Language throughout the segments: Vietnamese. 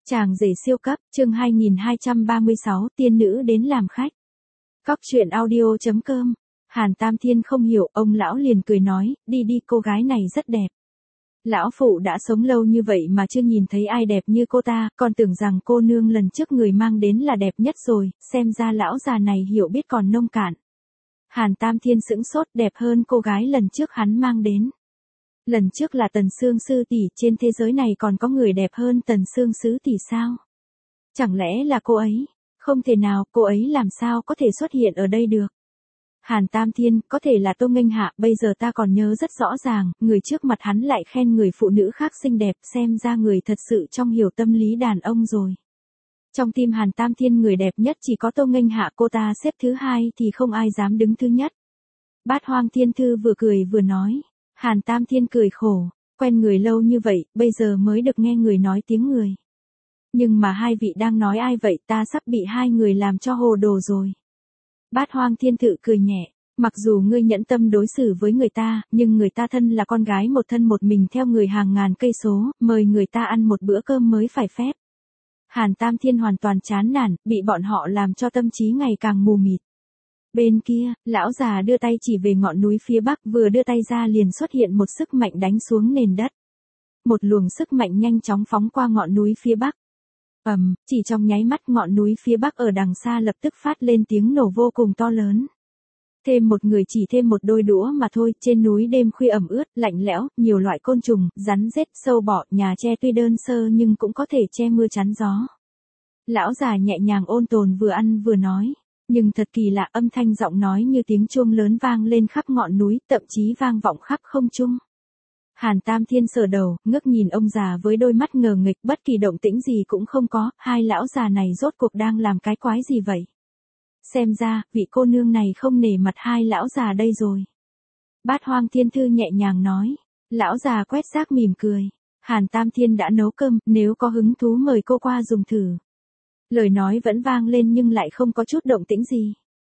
Chàng rể siêu cấp, chương 2236, tiên nữ đến làm khách. Cóc truyện audio.com. Hàn Tam Thiên không hiểu, ông lão liền cười nói, đi đi, cô gái này rất đẹp. Lão phụ đã sống lâu như vậy mà chưa nhìn thấy ai đẹp như cô ta, còn tưởng rằng cô nương lần trước người mang đến là đẹp nhất rồi, xem ra lão già này hiểu biết còn nông cạn. Hàn Tam Thiên sững sốt, đẹp hơn cô gái lần trước hắn mang đến. Lần trước là Tần Sương Sư tỷ, trên thế giới này còn có người đẹp hơn Tần Sương Sứ tỷ sao? Chẳng lẽ là cô ấy? Không thể nào, cô ấy làm sao có thể xuất hiện ở đây được? Hàn Tam Thiên, có thể là Tô Nghênh Hạ, bây giờ ta còn nhớ rất rõ ràng, người trước mặt hắn lại khen người phụ nữ khác xinh đẹp, xem ra người thật sự trong hiểu tâm lý đàn ông rồi. Trong tim Hàn Tam Thiên người đẹp nhất chỉ có Tô Nghênh Hạ, cô ta xếp thứ hai thì không ai dám đứng thứ nhất. Bát Hoang Thiên Thư vừa cười vừa nói. Hàn Tam Thiên cười khổ, quen người lâu như vậy, bây giờ mới được nghe người nói tiếng người. Nhưng mà hai vị đang nói ai vậy, ta sắp bị hai người làm cho hồ đồ rồi. Bát Hoang Thiên Thự cười nhẹ, mặc dù ngươi nhẫn tâm đối xử với người ta, nhưng người ta thân là con gái một thân một mình theo người hàng ngàn cây số, mời người ta ăn một bữa cơm mới phải phép. Hàn Tam Thiên hoàn toàn chán nản, bị bọn họ làm cho tâm trí ngày càng mù mịt. Bên kia, lão già đưa tay chỉ về ngọn núi phía bắc, vừa đưa tay ra liền xuất hiện một sức mạnh đánh xuống nền đất. Một luồng sức mạnh nhanh chóng phóng qua ngọn núi phía bắc. Chỉ trong nháy mắt ngọn núi phía bắc ở đằng xa lập tức phát lên tiếng nổ vô cùng to lớn. Thêm một người chỉ thêm một đôi đũa mà thôi, trên núi đêm khuya ẩm ướt, lạnh lẽo, nhiều loại côn trùng, rắn rết, sâu bọ, nhà tre tuy đơn sơ nhưng cũng có thể che mưa chắn gió. Lão già nhẹ nhàng ôn tồn vừa ăn vừa nói. Nhưng thật kỳ lạ, âm thanh giọng nói như tiếng chuông lớn vang lên khắp ngọn núi, thậm chí vang vọng khắp không trung. Hàn Tam Thiên sờ đầu, ngước nhìn ông già với đôi mắt ngờ nghịch, bất kỳ động tĩnh gì cũng không có, hai lão già này rốt cuộc đang làm cái quái gì vậy? Xem ra, vị cô nương này không nể mặt hai lão già đây rồi. Bát Hoang Thiên Thư nhẹ nhàng nói, lão già quét rác mỉm cười. Hàn Tam Thiên đã nấu cơm, nếu có hứng thú mời cô qua dùng thử. Lời nói vẫn vang lên nhưng lại không có chút động tĩnh gì.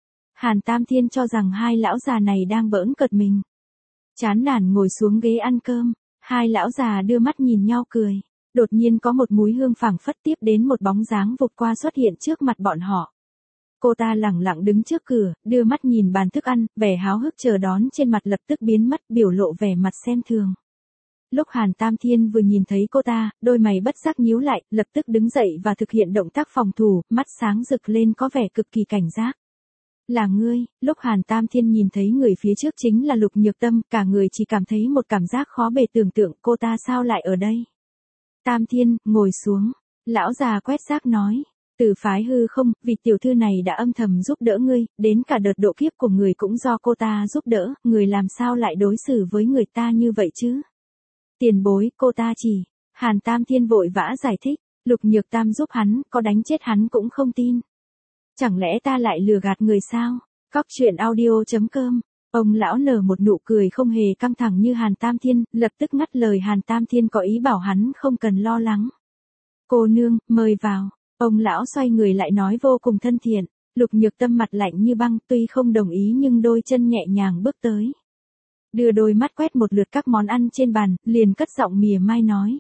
Hàn Tam Thiên cho rằng hai lão già này đang bỡn cợt mình. Chán nản ngồi xuống ghế ăn cơm, hai lão già đưa mắt nhìn nhau cười. Đột nhiên có một mùi hương phảng phất, tiếp đến một bóng dáng vụt qua xuất hiện trước mặt bọn họ. Cô ta lẳng lặng đứng trước cửa, đưa mắt nhìn bàn thức ăn, vẻ háo hức chờ đón trên mặt lập tức biến mất, biểu lộ vẻ mặt xem thường. Lúc Hàn Tam Thiên vừa nhìn thấy cô ta, đôi mày bất giác nhíu lại, lập tức đứng dậy và thực hiện động tác phòng thủ, mắt sáng rực lên có vẻ cực kỳ cảnh giác. Là ngươi, lúc Hàn Tam Thiên nhìn thấy người phía trước chính là Lục Nhược Tâm, cả người chỉ cảm thấy một cảm giác khó bề tưởng tượng, cô ta sao lại ở đây? Tam Thiên, ngồi xuống, lão già quét rác nói. Từ phái hư không, vị tiểu thư này đã âm thầm giúp đỡ ngươi, đến cả đợt độ kiếp của người cũng do cô ta giúp đỡ, người làm sao lại đối xử với người ta như vậy chứ? Tiền bối, cô ta chỉ. Hàn Tam Thiên vội vã giải thích, Lục Nhược Tam giúp hắn, có đánh chết hắn cũng không tin. Chẳng lẽ ta lại lừa gạt người sao? Cóc truyện audio.com. Ông lão nở một nụ cười không hề căng thẳng như Hàn Tam Thiên, lập tức ngắt lời Hàn Tam Thiên có ý bảo hắn không cần lo lắng. Cô nương, mời vào. Ông lão xoay người lại nói vô cùng thân thiện. Lục Nhược Tâm mặt lạnh như băng, tuy không đồng ý nhưng đôi chân nhẹ nhàng bước tới. Đưa đôi mắt quét một lượt các món ăn trên bàn, liền cất giọng mỉa mai nói.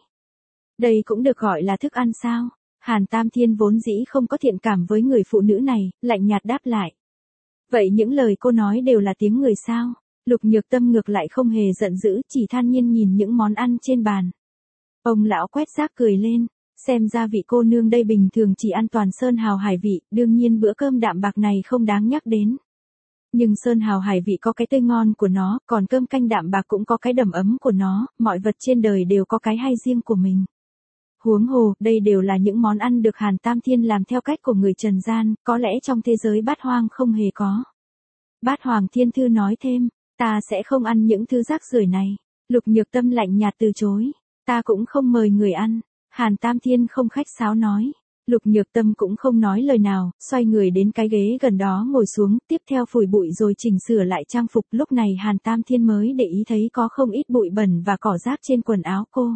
Đây cũng được gọi là thức ăn sao? Hàn Tam Thiên vốn dĩ không có thiện cảm với người phụ nữ này, lạnh nhạt đáp lại. Vậy những lời cô nói đều là tiếng người sao? Lục Nhược Tâm ngược lại không hề giận dữ, chỉ than nhiên nhìn những món ăn trên bàn. Ông lão quét rác cười lên, xem ra vị cô nương đây bình thường chỉ ăn toàn sơn hào hải vị, đương nhiên bữa cơm đạm bạc này không đáng nhắc đến. Nhưng sơn hào hải vị có cái tươi ngon của nó, còn cơm canh đạm bạc cũng có cái đầm ấm của nó, mọi vật trên đời đều có cái hay riêng của mình. Huống hồ, đây đều là những món ăn được Hàn Tam Thiên làm theo cách của người trần gian, có lẽ trong thế giới bát hoang không hề có. Bát Hoàng Thiên Thư nói thêm, ta sẽ không ăn những thứ rác rưởi này. Lục Nhược Tâm lạnh nhạt từ chối, ta cũng không mời người ăn. Hàn Tam Thiên không khách sáo nói. Lục Nhược Tâm cũng không nói lời nào, xoay người đến cái ghế gần đó ngồi xuống, tiếp theo phủi bụi rồi chỉnh sửa lại trang phục. Lúc này Hàn Tam Thiên mới để ý thấy có không ít bụi bẩn và cỏ rác trên quần áo cô.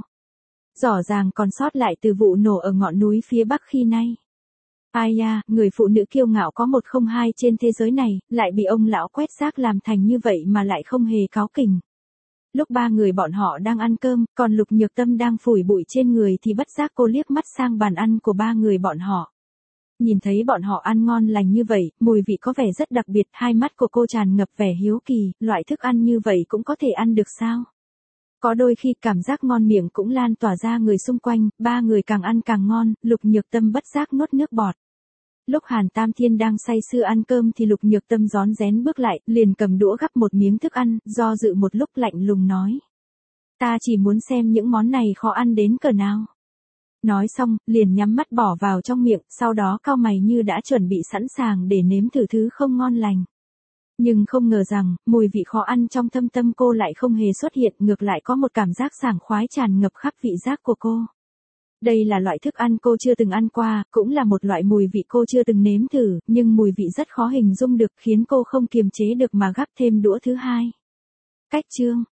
Rõ ràng còn sót lại từ vụ nổ ở ngọn núi phía bắc khi nay. Ai da, người phụ nữ kiêu ngạo có một không hai trên thế giới này, lại bị ông lão quét rác làm thành như vậy mà lại không hề cáu kỉnh. Lúc ba người bọn họ đang ăn cơm, còn Lục Nhược Tâm đang phủi bụi trên người thì bất giác cô liếc mắt sang bàn ăn của ba người bọn họ. Nhìn thấy bọn họ ăn ngon lành như vậy, mùi vị có vẻ rất đặc biệt, hai mắt của cô tràn ngập vẻ hiếu kỳ, loại thức ăn như vậy cũng có thể ăn được sao? Có đôi khi cảm giác ngon miệng cũng lan tỏa ra người xung quanh, ba người càng ăn càng ngon, Lục Nhược Tâm bất giác nuốt nước bọt. Lúc Hàn Tam Thiên đang say sưa ăn cơm thì Lục Nhược Tâm rón rén bước lại, liền cầm đũa gắp một miếng thức ăn, do dự một lúc lạnh lùng nói. Ta chỉ muốn xem những món này khó ăn đến cỡ nào. Nói xong, liền nhắm mắt bỏ vào trong miệng, sau đó cau mày như đã chuẩn bị sẵn sàng để nếm thử thứ không ngon lành. Nhưng không ngờ rằng, mùi vị khó ăn trong thâm tâm cô lại không hề xuất hiện, ngược lại có một cảm giác sảng khoái tràn ngập khắp vị giác của cô. Đây là loại thức ăn cô chưa từng ăn qua, cũng là một loại mùi vị cô chưa từng nếm thử, nhưng mùi vị rất khó hình dung được khiến cô không kiềm chế được mà gắp thêm đũa thứ hai. Cách chương